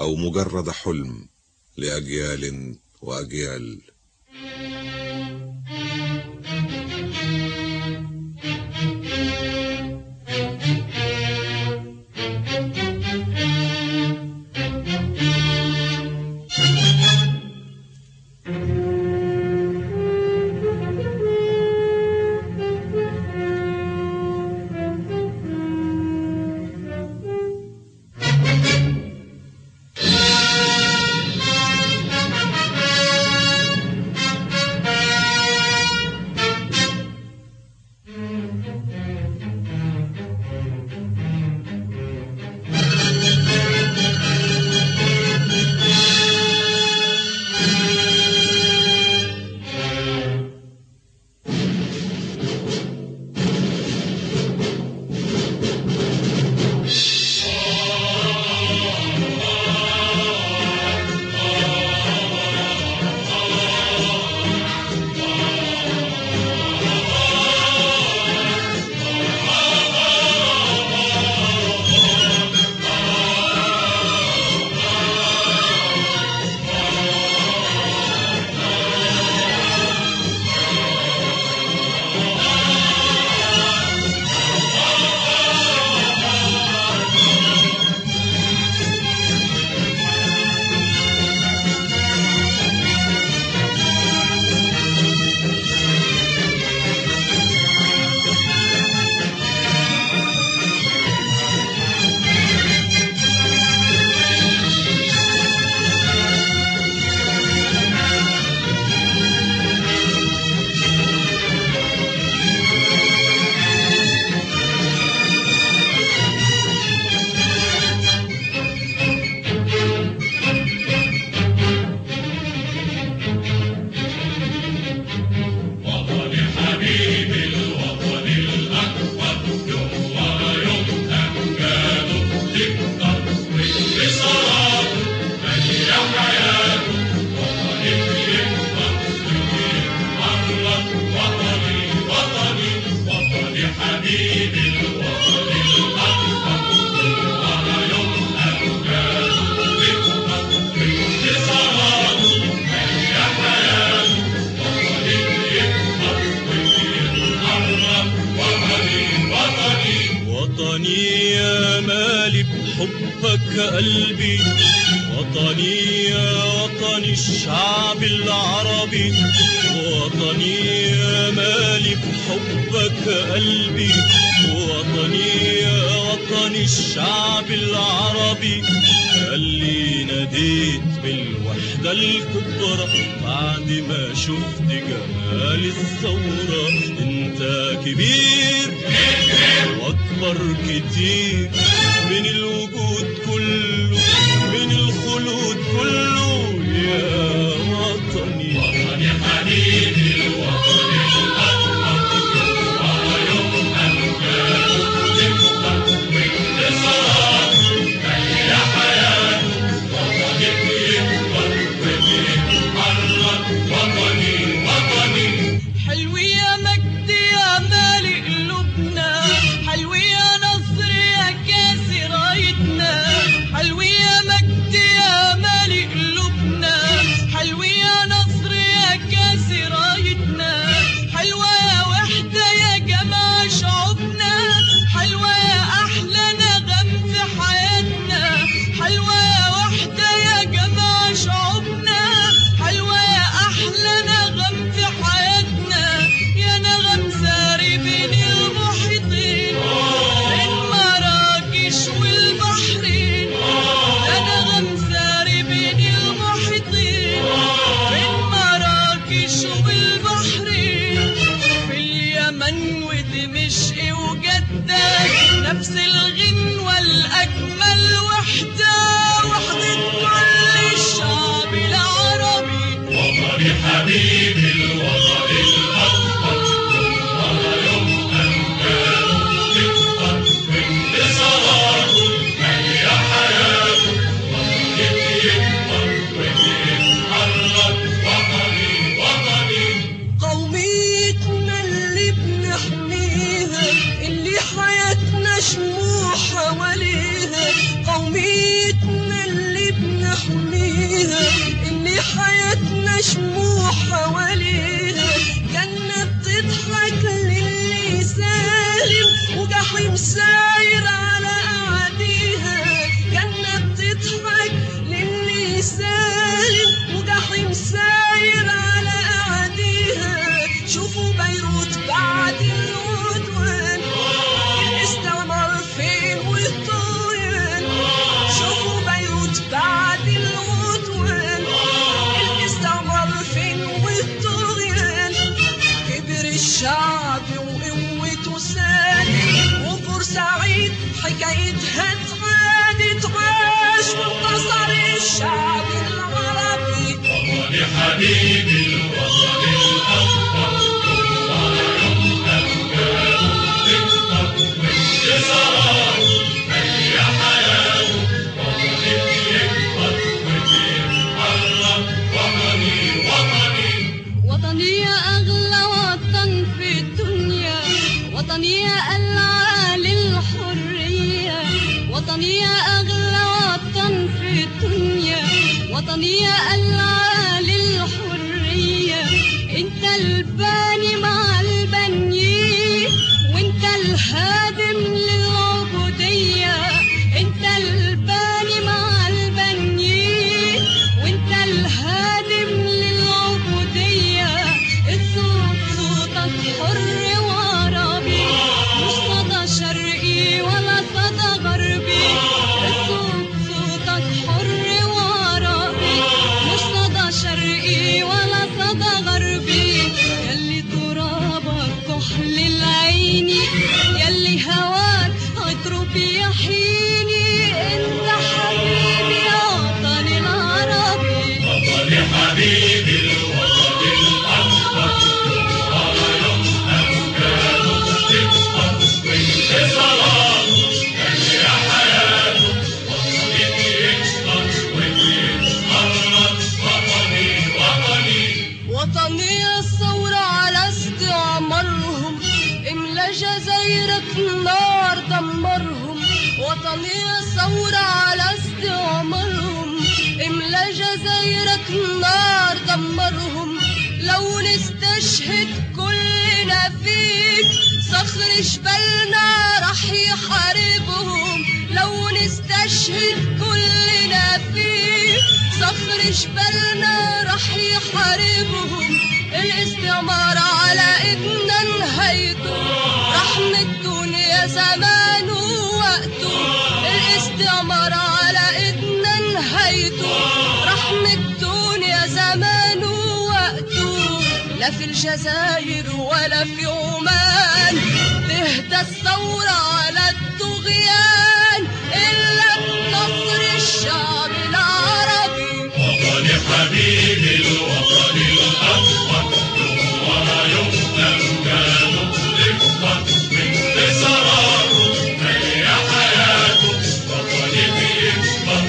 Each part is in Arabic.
أو مجرد حلم لأجيال وأجيال. حبك قلبي وطني يا وطني الشعب العربي، وطني يا مالي بحبك قلبي، وطني يا وطني الشعب العربي. اللي ناديت بالوحدة الكبرى بعد ما شفت جمال الثورة. انت كبير واكبر كتير من الوجود كله، من الخلود كله يا وطني. وطني حبيبي وطني الأكبر، ويوم أمجاد تكبر وانتصار تحيا حياة وطني بيكبر وبيتحرك. وطني وطني حلو يا مجد يا مالي قلوبنا، حلو يا نصر يا كاسي رايتنا، حبيبي الوطن الأكبر هو يوم أمجاد تكبر وانتصار هي حياته وطنك يكبر وتتحرك وطني وطني وطني يا أغلى وطن في الدنيا، وطني يا ألعى للحرية، وطني يا أغلى وطن في الدنيا، وطني يا ألعى للحرية. انت الباني مع البنيين وانت الهادم للعبودية، انت الباني مع البنيين وانت الهادم للعبودية. الصوت صوتك حر وعربي مش صدى شرقي ولا صدى غربي، الصوت صوتك حر وعربي مش صدى شرقي ولا صدى غربي. يلي ترابك كحل العين، يلي هواك عطره بيحييني، انت حبيبي يا وطني العربي. وطني حبيبي الوطن الأكبر هو يوم أمجاد تكبر وانتصارات هي حياته وطنك يكبر ويتحرك وطني وطني وطني الثورة على استعمارهم، املا جزايرك نار دمرهم. وطني الثورة على استعمارهم، املا جزايرك نار دمرهم. لو نستشهد كلنا فيك صخر جبلنا رح يحاربهم، لو نستشهد كلنا فيك صخر جبلنا رح يحاربهم. الاستعمار على ايدنا نهايته، رحمة الدنيا زمان ووقته. الاستعمار على ايدنا نهايته، رحمة الدنيا زمان ووقته. لا في الجزائر ولا في عمان تهدى الثورة على الطغيان إلا بنصر الشعب العربي. وطني حبيبي الوطن الأكبر هو يوم أمجاد تكبر وانتصاراته هي حياته وطنك يكبر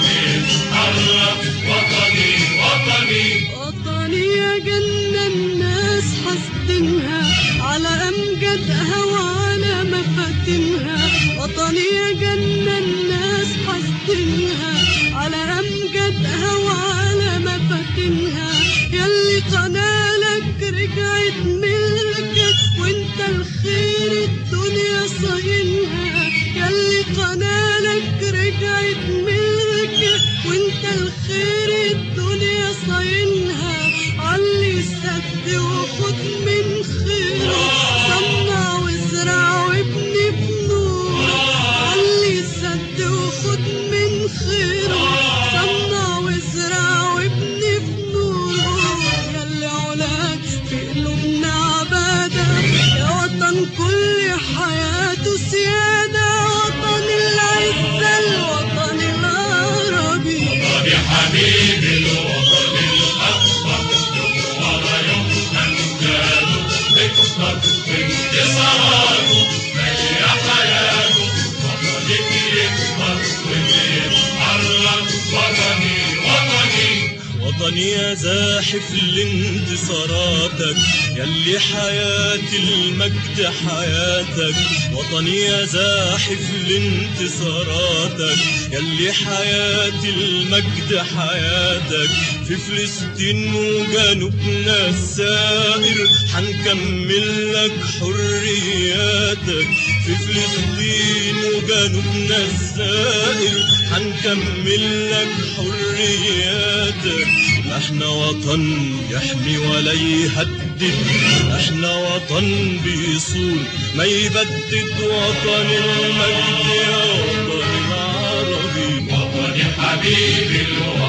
ويتحرك وطني وطني وطني يا جنة الناس حاسدينها على أمجادها وعلى مفاتنها، وطني يا جنة الناس حاسدينها على أمجادها وعلى مفاتنها. يلي قنالك رجعت ملكك وانت الخير الدنيا صاينها، يلي قنالك رجعت ملكك وانت الخير الدنيا صاينها. علي السد وخد من خيره، صنع وازرع وابني بنوره. علي السد وخد من خيره، صنع وازرع وابني بنوره. يلي علاك في قلوبنا عبادة، يا وطن كل حياته سيادة، وطن العزة الوطن العربي. وطني حبيبي الوطن الأكبر هو يوم أمجاد تكبر وانتصاراته هي حياته وطنك يكبر ويتحرك وطني وطني وطني يا زاحف لانتصاراتك، يلي حياة المجد حياتك. وطني يا زاحف لانتصاراتك، يلي حياة المجد حياتك. في فلسطين وجنوبنا السائر حنكمل لك حرياتك، في فلسطين وجنوبنا السائر حنكمل لك حرياتك. احنا وطن يحمي ولا يهدد، احنا وطن بيصون ما يبدد، وطن المجد يا وطن العربي. وطني حبيبي الوطن